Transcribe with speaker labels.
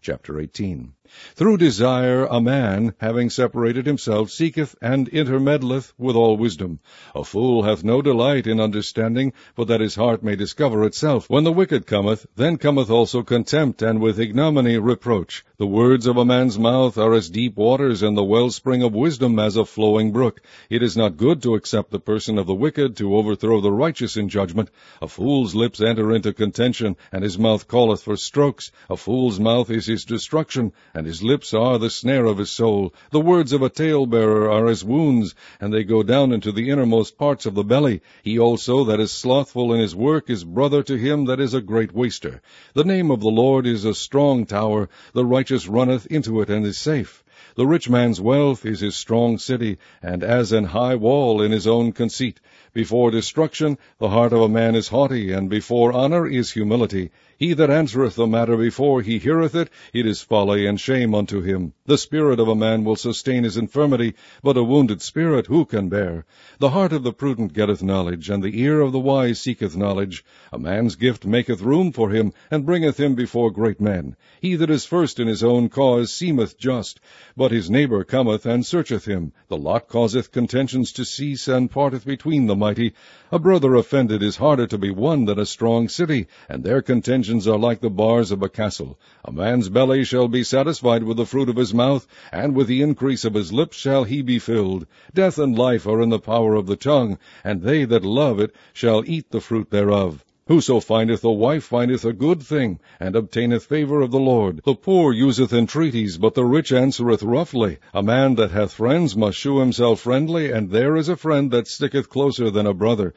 Speaker 1: Chapter 18. Through desire a man, having separated himself, seeketh and intermeddleth with all wisdom. A fool hath no delight in understanding, but that his heart may discover itself. When the wicked cometh, then cometh also contempt, and with ignominy reproach. The words of a man's mouth are as deep waters, and the wellspring of wisdom as a flowing brook. It is not good to accept the person of the wicked, to overthrow the righteous in judgment. A fool's lips enter into contention, and his mouth calleth for strokes. A fool's mouth is his destruction, and his lips are the snare of his soul. The words of a talebearer are as wounds, and they go down into the innermost parts of the belly. He also that is slothful in his work is brother to him that is a great waster. The name of the Lord is a strong tower. The righteous runneth into it and is safe. The rich man's wealth is his strong city, and as an high wall in his own conceit. Before destruction the heart of a man is haughty, and before honor is humility. He that answereth the matter before he heareth it, it is folly and shame unto him. The spirit of a man will sustain his infirmity, but a wounded spirit who can bear? The heart of the prudent getteth knowledge, and the ear of the wise seeketh knowledge. A man's gift maketh room for him, and bringeth him before great men. He that is first in his own cause seemeth just, but his neighbor cometh and searcheth him. The lot causeth contentions to cease, and parteth between the mighty. A brother offended is harder to be won than a strong city, and their contentions are like the bars of a castle. A man's belly shall be satisfied with the fruit of his mouth, and with the increase of his lips shall he be filled. Death and life are in the power of the tongue, and they that love it shall eat the fruit thereof. Whoso findeth a wife findeth a good thing, and obtaineth favor of the Lord. The poor useth entreaties, but the rich answereth roughly. A man that hath friends must shew himself friendly, and there is a friend that sticketh closer than a brother.